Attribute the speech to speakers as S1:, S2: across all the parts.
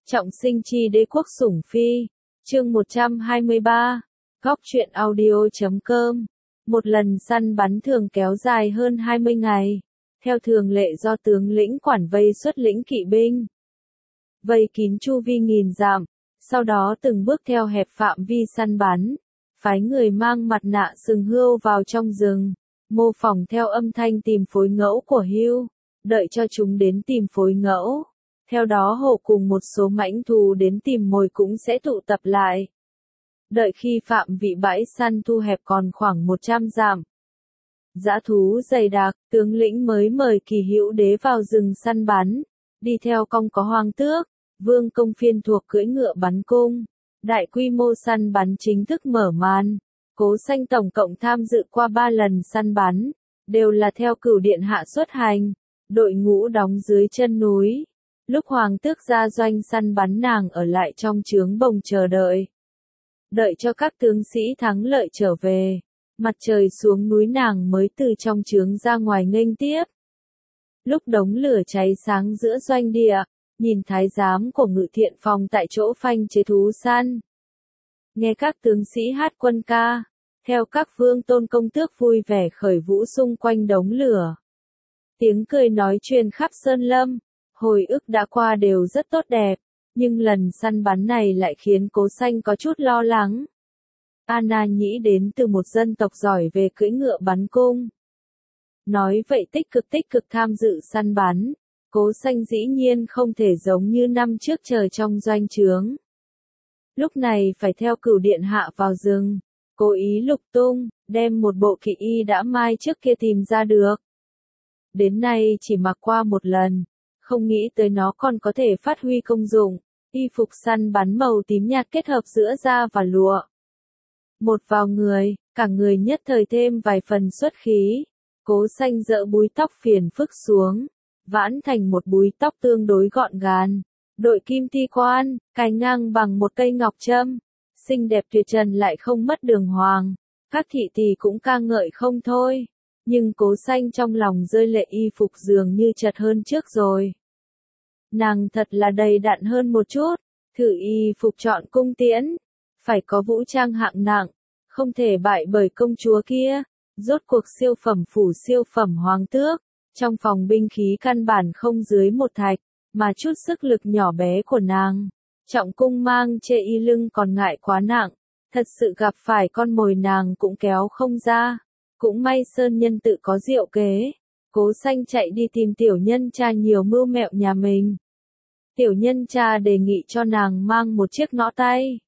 S1: Trọng sinh chi đế quốc sủng phi. Chương 123. Góc truyện audio.com. Một lần săn bắn thường kéo dài hơn 20 ngày. Theo thường lệ do tướng lĩnh quản vây xuất lĩnh kỵ binh. Vây kín chu vi nghìn dặm, sau đó từng bước theo hẹp phạm vi săn bắn. Phái người mang mặt nạ sừng hươu vào trong rừng, mô phỏng theo âm thanh tìm phối ngẫu của hươu, đợi cho chúng đến tìm phối ngẫu. Theo đó hổ cùng một số mãnh thú đến tìm mồi cũng sẽ tụ tập lại. Đợi khi phạm vị bãi săn thu hẹp còn khoảng 100 dặm. Dã thú dày đặc, tướng lĩnh mới mời Kỳ Hữu Đế vào rừng săn bắn. Đi theo cong có Hoàng Tước, Vương Công Phiên thuộc cưỡi ngựa bắn cung. Đại quy mô săn bắn chính thức mở màn. Cố Xanh tổng cộng tham dự qua 3 lần săn bắn, đều là theo Cửu Điện Hạ xuất hành. Đội ngũ đóng dưới chân núi. Lúc Hoàng Tước ra doanh săn bắn, nàng ở lại trong trướng bồng chờ đợi. Đợi cho các tướng sĩ thắng lợi trở về, mặt trời xuống núi nàng mới từ trong trướng ra ngoài nghênh tiếp. Lúc đống lửa cháy sáng giữa doanh địa, nhìn thái giám của Ngự Thiện Phòng tại chỗ phanh chế thú săn. Nghe các tướng sĩ hát quân ca, theo các vương tôn công tước vui vẻ khởi vũ xung quanh đống lửa. Tiếng cười nói truyền khắp sơn lâm. Hồi ức đã qua đều rất tốt đẹp, nhưng lần săn bắn này lại khiến Cố Xanh có chút lo lắng. Anna Nhĩ đến từ một dân tộc giỏi về cưỡi ngựa bắn cung. Nói vậy tích cực tham dự săn bắn, Cố Xanh dĩ nhiên không thể giống như năm trước chờ trong doanh trướng. Lúc này phải theo Cửu Điện Hạ vào rừng, cố ý lục tung, đem một bộ kỵ y đã mai trước kia tìm ra được. Đến nay chỉ mặc qua một lần. Không nghĩ tới nó còn có thể phát huy công dụng. Y phục săn bắn màu tím nhạt kết hợp giữa da và lụa. Một vào người, cả người nhất thời thêm vài phần xuất khí. Cố Xanh dỡ búi tóc phiền phức xuống, vãn thành một búi tóc tương đối gọn gàng. Đội kim ti quan, cài ngang bằng một cây ngọc trâm. Xinh đẹp tuyệt trần lại không mất đường hoàng. Các thị tỳ cũng ca ngợi không thôi. Nhưng Cố Xanh trong lòng rơi lệ, y phục dường như chật hơn trước rồi. Nàng thật là đầy đặn hơn một chút, thử y phục chọn cung tiễn. Phải có vũ trang hạng nặng, không thể bại bởi công chúa kia. Rốt cuộc siêu phẩm phủ siêu phẩm Hoàng Tước, trong phòng binh khí căn bản không dưới một thạch, mà chút sức lực nhỏ bé của nàng. Trọng cung mang chê y lưng còn ngại quá nặng, thật sự gặp phải con mồi nàng cũng kéo không ra. Cũng may Sơn Nhân tự có diệu kế. Cố Xanh chạy đi tìm tiểu nhân cha nhiều mưu mẹo nhà mình. Tiểu nhân cha đề nghị cho nàng mang một chiếc nõ tay.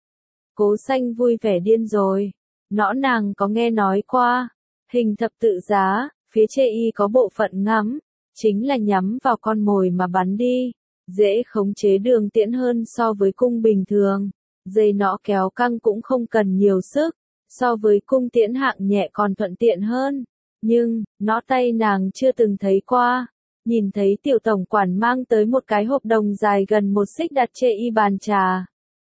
S1: Cố Xanh vui vẻ điên rồi. Nõ nàng có nghe nói qua. Hình thập tự giá, phía chê y có bộ phận ngắm. Chính là nhắm vào con mồi mà bắn đi. Dễ khống chế đường tiễn hơn so với cung bình thường. Dây nõ kéo căng cũng không cần nhiều sức. So với cung tiễn hạng nhẹ còn thuận tiện hơn. Nhưng, nõ tay nàng chưa từng thấy qua. Nhìn thấy tiểu tổng quản mang tới một cái hộp đồng dài gần 1 xích đặt trên y bàn trà.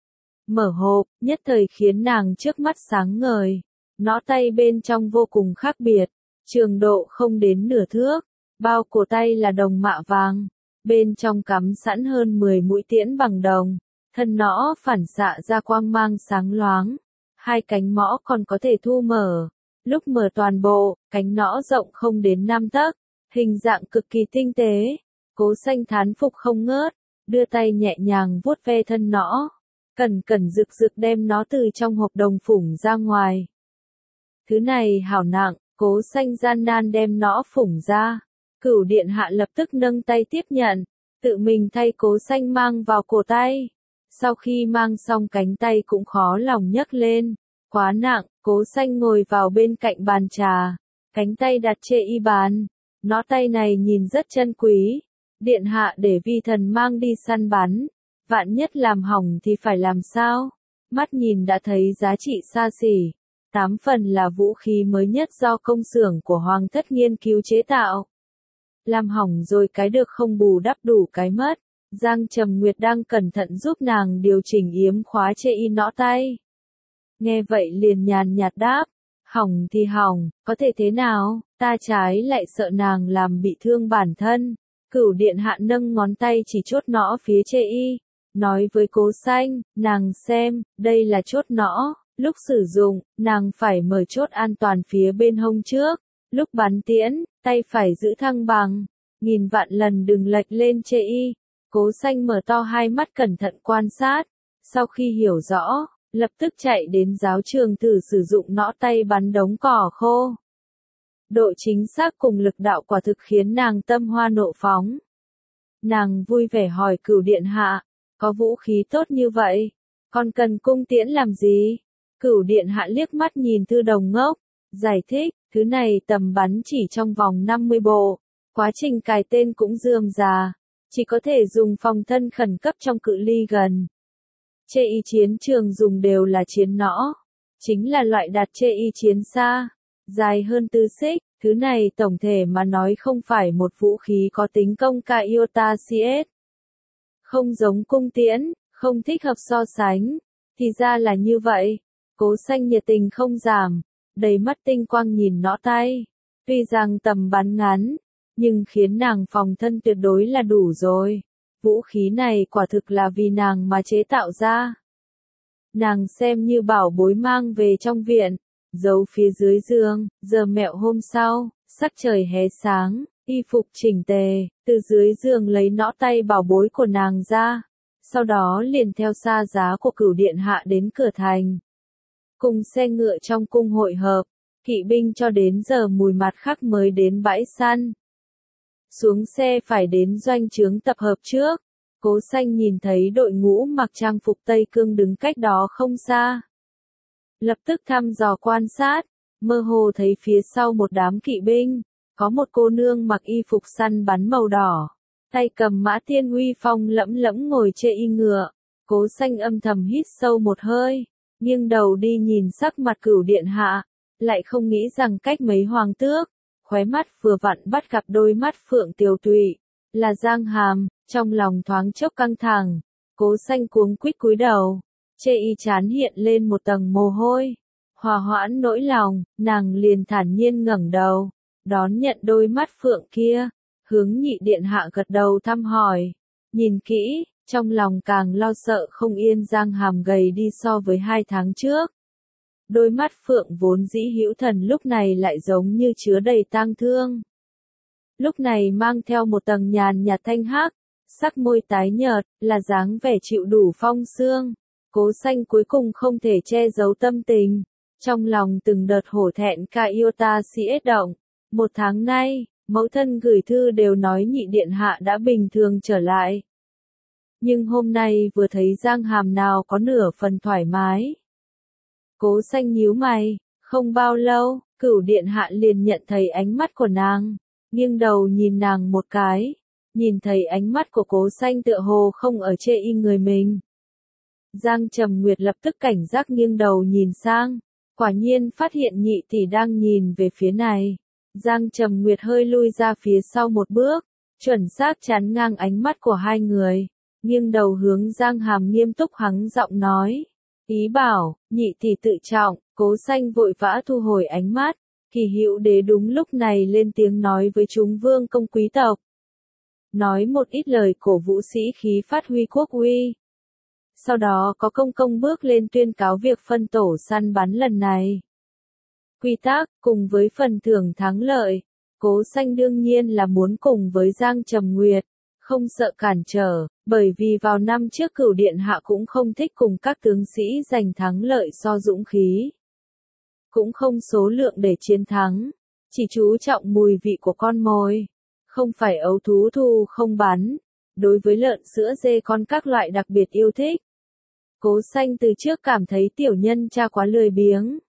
S1: Mở hộp, nhất thời khiến nàng trước mắt sáng ngời. Nõ tay bên trong vô cùng khác biệt. Trường độ không đến nửa thước. Bao cổ tay là đồng mạ vàng. Bên trong cắm sẵn hơn 10 mũi tiễn bằng đồng. Thân nõ phản xạ ra quang mang sáng loáng. 2 cánh mõ còn có thể thu mở. Lúc mở toàn bộ, cánh nõ rộng không đến 5 tấc, hình dạng cực kỳ tinh tế. Cố Xanh thán phục không ngớt, đưa tay nhẹ nhàng vuốt ve thân nõ, cẩn cẩn rực rực đem nó từ trong hộp đồng phủng ra ngoài. Thứ này hảo nặng, Cố Xanh gian nan đem nõ phủng ra. Cửu Điện Hạ lập tức nâng tay tiếp nhận, tự mình thay Cố Xanh mang vào cổ tay. Sau khi mang xong cánh tay cũng khó lòng nhấc lên, quá nặng. Cố Xanh ngồi vào bên cạnh bàn trà, cánh tay đặt trên y bàn. Nõ tay này nhìn rất chân quý. Điện hạ để vi thần mang đi săn bắn, vạn nhất làm hỏng thì phải làm sao? Mắt nhìn đã thấy giá trị xa xỉ. 8 phần là vũ khí mới nhất do công xưởng của Hoàng thất nghiên cứu chế tạo. Làm hỏng rồi cái được không bù đắp đủ cái mất. Giang Trầm Nguyệt đang cẩn thận giúp nàng điều chỉnh yếm khóa chê y nõ tay. Nghe vậy liền nhàn nhạt đáp, hỏng thì hỏng, có thể thế nào, ta trái lại sợ nàng làm bị thương bản thân. Cửu Điện Hạ nâng ngón tay chỉ chốt nõ phía chê y, nói với Cố Xanh, nàng xem, đây là chốt nõ, lúc sử dụng, nàng phải mở chốt an toàn phía bên hông trước, lúc bắn tiễn, tay phải giữ thăng bằng, nghìn vạn lần đừng lệch lên chê y. Cố Xanh mở to hai mắt cẩn thận quan sát, sau khi hiểu rõ, lập tức chạy đến giáo trường thử sử dụng nõ tay bắn đống cỏ khô. Độ chính xác cùng lực đạo quả thực khiến nàng tâm hoa nộ phóng. Nàng vui vẻ hỏi Cửu điện hạ, có vũ khí tốt như vậy, còn cần cung tiễn làm gì? Cửu điện hạ liếc mắt nhìn Thư Đồng ngốc, giải thích, thứ này tầm bắn chỉ trong vòng 50 bộ, quá trình cài tên cũng rườm rà, chỉ có thể dùng phòng thân khẩn cấp trong cự ly gần. Chê y chiến trường dùng đều là chiến nõ, chính là loại đặt chê y chiến xa, dài hơn 4 xích, thứ này tổng thể mà nói không phải một vũ khí có tính công ca iota CS. Không giống cung tiễn, không thích hợp so sánh, thì ra là như vậy. Cố Xanh nhiệt tình không giảm, đầy mắt tinh quang nhìn nõ tay, tuy rằng tầm bắn ngắn, nhưng khiến nàng phòng thân tuyệt đối là đủ rồi. Vũ khí này quả thực là vì nàng mà chế tạo ra. Nàng xem như bảo bối mang về trong viện, giấu phía dưới giường. Giờ mẹo hôm sau, sắc trời hé sáng, y phục chỉnh tề, từ dưới giường lấy nõ tay bảo bối của nàng ra, sau đó liền theo xa giá của Cửu điện hạ đến cửa thành. Cùng xe ngựa trong cung hội hợp, kỵ binh cho đến giờ mùi mặt khắc mới đến bãi săn. Xuống xe phải đến doanh trướng tập hợp trước. Cố Xanh nhìn thấy đội ngũ mặc trang phục Tây Cương đứng cách đó không xa. Lập tức thăm dò quan sát, mơ hồ thấy phía sau một đám kỵ binh, có một cô nương mặc y phục săn bắn màu đỏ, tay cầm mã tiên uy phong lẫm lẫm ngồi trên y ngựa. Cố Xanh âm thầm hít sâu một hơi, nghiêng đầu đi nhìn sắc mặt Cửu điện hạ, lại không nghĩ rằng cách mấy hoàng tước, khóe mắt vừa vặn bắt gặp đôi mắt phượng tiều tụy, là Giang Hàm, trong lòng thoáng chốc căng thẳng. Cố Xanh cuống quýt cúi đầu, chê y trán hiện lên một tầng mồ hôi, hòa hoãn nỗi lòng, nàng liền thản nhiên ngẩng đầu, đón nhận đôi mắt phượng kia, hướng Nhị điện hạ gật đầu thăm hỏi, nhìn kỹ, trong lòng càng lo sợ không yên. Giang Hàm gầy đi so với 2 tháng trước. Đôi mắt phượng vốn dĩ hữu thần lúc này lại giống như chứa đầy tang thương. Lúc này mang theo một tầng nhàn nhạt thanh hắc, sắc môi tái nhợt, là dáng vẻ chịu đủ phong sương. Cố Xanh cuối cùng không thể che giấu tâm tình, trong lòng từng đợt hổ thẹn ca iota CS động. 1 tháng nay, mẫu thân gửi thư đều nói Nhị điện hạ đã bình thường trở lại. Nhưng hôm nay vừa thấy Giang Hàm nào có nửa phần thoải mái. Cố Xanh nhíu mày, không bao lâu, Cửu điện hạ liền nhận thấy ánh mắt của nàng, nghiêng đầu nhìn nàng một cái, nhìn thấy ánh mắt của Cố Xanh tựa hồ không ở chê y người mình. Giang Trầm Nguyệt lập tức cảnh giác nghiêng đầu nhìn sang, quả nhiên phát hiện Nhị tỷ đang nhìn về phía này. Giang Trầm Nguyệt hơi lui ra phía sau một bước, chuẩn xác chắn ngang ánh mắt của hai người, nghiêng đầu hướng Giang Hàm nghiêm túc hắng giọng nói, ý bảo, Nhị tỷ tự trọng. Cố Xanh vội vã thu hồi ánh mắt, Kỳ Hữu Đế đúng lúc này lên tiếng nói với chúng vương công quý tộc, nói một ít lời cổ vũ sĩ khí phát huy quốc uy. Sau đó có công bước lên tuyên cáo việc phân tổ săn bắn lần này. Quy tắc, cùng với phần thưởng thắng lợi, Cố Xanh đương nhiên là muốn cùng với Giang Trầm Nguyệt, không sợ cản trở, bởi vì vào năm trước Cửu điện hạ cũng không thích cùng các tướng sĩ giành thắng lợi so dũng khí. Cũng không số lượng để chiến thắng, chỉ chú trọng mùi vị của con mồi, không phải ấu thú thu không bắn, đối với lợn sữa dê con các loại đặc biệt yêu thích. Cố Xanh từ trước cảm thấy tiểu nhân cha quá lười biếng.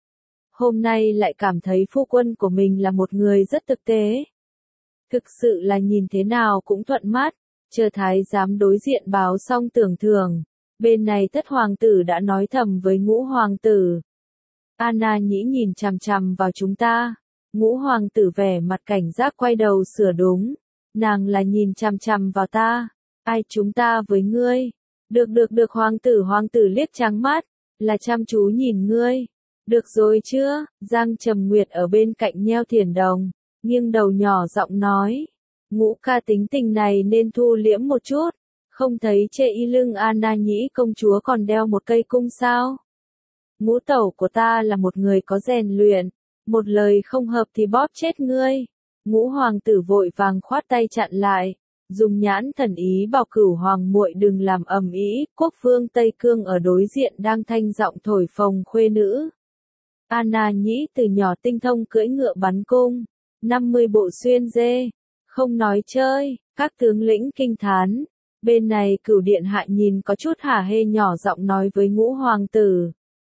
S1: Hôm nay lại cảm thấy phu quân của mình là một người rất thực tế. Thực sự là nhìn thế nào cũng thuận mắt, chờ thái giám đối diện báo xong tưởng thưởng. Bên này Thất hoàng tử đã nói thầm với Ngũ hoàng tử. Anna Nhĩ nhìn chằm chằm vào chúng ta. Ngũ hoàng tử vẻ mặt cảnh giác quay đầu sửa đúng. Nàng là nhìn chằm chằm vào ta. Ai chúng ta với ngươi? Được hoàng tử liếc trắng mắt, là chăm chú nhìn ngươi. Được rồi chưa? Giang Trầm Nguyệt ở bên cạnh nheo thiền đồng, nghiêng đầu nhỏ giọng nói. Ngũ ca tính tình này nên thu liễm một chút, Không thấy chê y lưng Anna Nhĩ công chúa còn đeo một cây cung sao? Ngũ tẩu của ta là một người có rèn luyện, một lời không hợp thì bóp chết ngươi. Ngũ hoàng tử vội vàng khoát tay chặn lại, dùng nhãn thần ý bảo Cửu hoàng muội đừng làm ầm ĩ. Quốc vương Tây Cương ở đối diện đang thanh giọng thổi phồng khuê nữ. Anna Nhĩ từ nhỏ tinh thông cưỡi ngựa bắn cung, 50 bộ xuyên dê, không nói chơi. Các tướng lĩnh kinh thán. Bên này Cửu điện hạ nhìn có chút hả hê nhỏ giọng nói với Ngũ hoàng tử.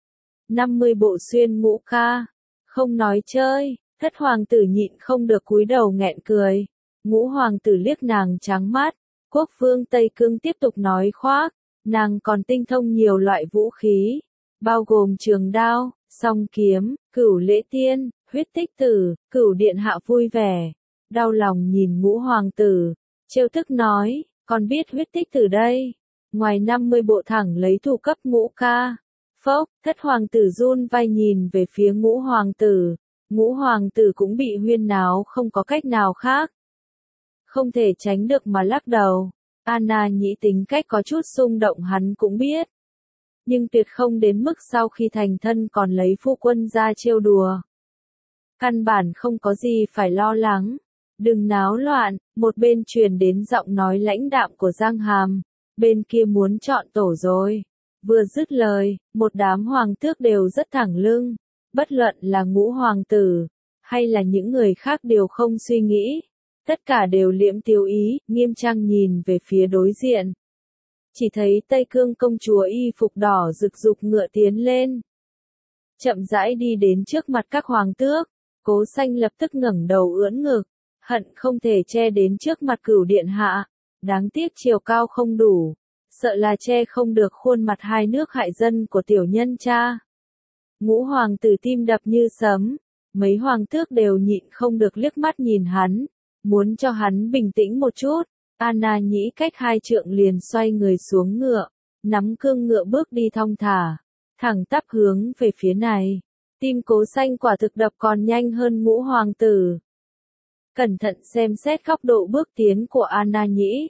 S1: 50 bộ xuyên ngũ ca, không nói chơi. Thất hoàng tử nhịn không được cúi đầu nghẹn cười. Ngũ hoàng tử liếc nàng trắng mắt. Quốc vương Tây Cương tiếp tục nói khoác, nàng còn tinh thông nhiều loại vũ khí, bao gồm trường đao, song kiếm, Cửu lễ tiên, huyết tích tử. Cửu điện hạ vui vẻ, đau lòng nhìn Ngũ hoàng tử, trêu tức nói, còn biết huyết tích tử đây, ngoài 50 bộ thẳng lấy thủ cấp ngũ ca. Phốc, thất hoàng tử run vai nhìn về phía Ngũ hoàng tử. Ngũ hoàng tử cũng bị huyên náo không có cách nào khác. Không thể tránh được mà lắc đầu. Anna Nhĩ tính cách có chút xung động hắn cũng biết. Nhưng tuyệt không đến mức sau khi thành thân còn lấy phu quân ra trêu đùa. Căn bản không có gì phải lo lắng. Đừng náo loạn, một bên truyền đến giọng nói lãnh đạm của Giang Hàm. Bên kia muốn chọn tổ rồi. Vừa dứt lời, một đám hoàng tước đều rất thẳng lưng. Bất luận là Ngũ hoàng tử, hay là những người khác đều không suy nghĩ. Tất cả đều liễm tiêu ý, nghiêm trang nhìn về phía đối diện. Chỉ thấy Tây Cương công chúa y phục đỏ rực rục ngựa tiến lên. Chậm rãi đi đến trước mặt các hoàng tước, Cố Xanh lập tức ngẩng đầu ưỡn ngực, hận không thể che đến trước mặt Cửu điện hạ. Đáng tiếc chiều cao không đủ, sợ là che không được khuôn mặt hai nước hại dân của tiểu nhân cha. Ngũ hoàng tử tim đập như sấm, mấy hoàng tước đều nhịn không được liếc mắt nhìn hắn, muốn cho hắn bình tĩnh một chút. Anna Nhĩ cách 2 trượng liền xoay người xuống ngựa, nắm cương ngựa bước đi thong thả, thẳng tắp hướng về phía này. Tim Cố Xanh quả thực đập còn nhanh hơn Ngũ hoàng tử. Cẩn thận xem xét góc độ bước tiến của Anna Nhĩ.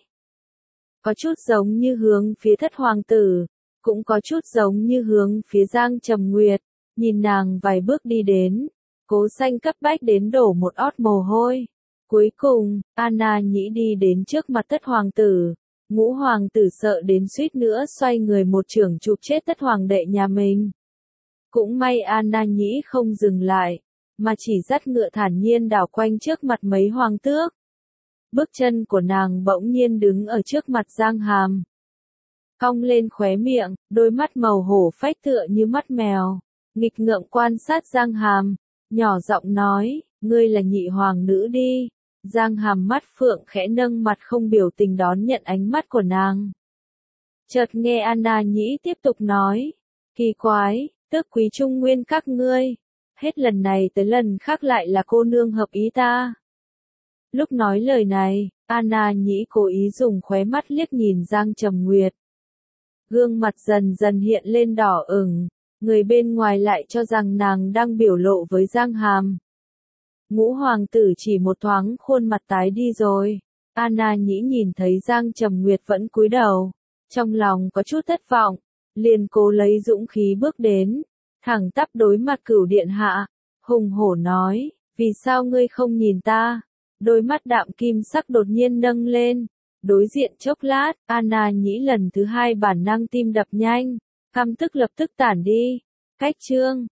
S1: Có chút giống như hướng phía thất hoàng tử, cũng có chút giống như hướng phía Giang Trầm Nguyệt. Nhìn nàng vài bước đi đến, Cố Xanh cấp bách đến đổ một ót mồ hôi. Cuối cùng, Anna Nhĩ đi đến trước mặt thất hoàng tử. Ngũ hoàng tử sợ đến suýt nữa xoay người một chưởng chụp chết thất hoàng đệ nhà mình. Cũng may Anna Nhĩ không dừng lại, mà chỉ dắt ngựa thản nhiên đảo quanh trước mặt mấy hoàng tước. Bước chân của nàng bỗng nhiên đứng ở trước mặt Giang Hàm. Cong lên khóe miệng, đôi mắt màu hổ phách tựa như mắt mèo. Nghịch ngợm quan sát Giang Hàm, nhỏ giọng nói, ngươi là nhị hoàng nữ đi. Giang Hàm mắt phượng khẽ nâng mặt không biểu tình đón nhận ánh mắt của nàng. Chợt nghe Anna Nhĩ tiếp tục nói, kỳ quái, tước quý trung nguyên các ngươi, hết lần này tới lần khác lại là cô nương hợp ý ta. Lúc nói lời này, Anna Nhĩ cố ý dùng khóe mắt liếc nhìn Giang Trầm Nguyệt. Gương mặt dần dần hiện lên đỏ ửng, người bên ngoài lại cho rằng nàng đang biểu lộ với Giang Hàm. Ngũ hoàng tử chỉ một thoáng khuôn mặt tái đi rồi. Anna Nhĩ nhìn thấy Giang Trầm Nguyệt vẫn cúi đầu, trong lòng có chút thất vọng, liền cố lấy dũng khí bước đến, thẳng tắp đối mặt Cửu điện hạ, hùng hổ nói, vì sao ngươi không nhìn ta? Đôi mắt đạm kim sắc đột nhiên nâng lên, đối diện chốc lát, Anna Nhĩ lần thứ 2 bản năng tim đập nhanh, căm tức lập tức tản đi. Cách chương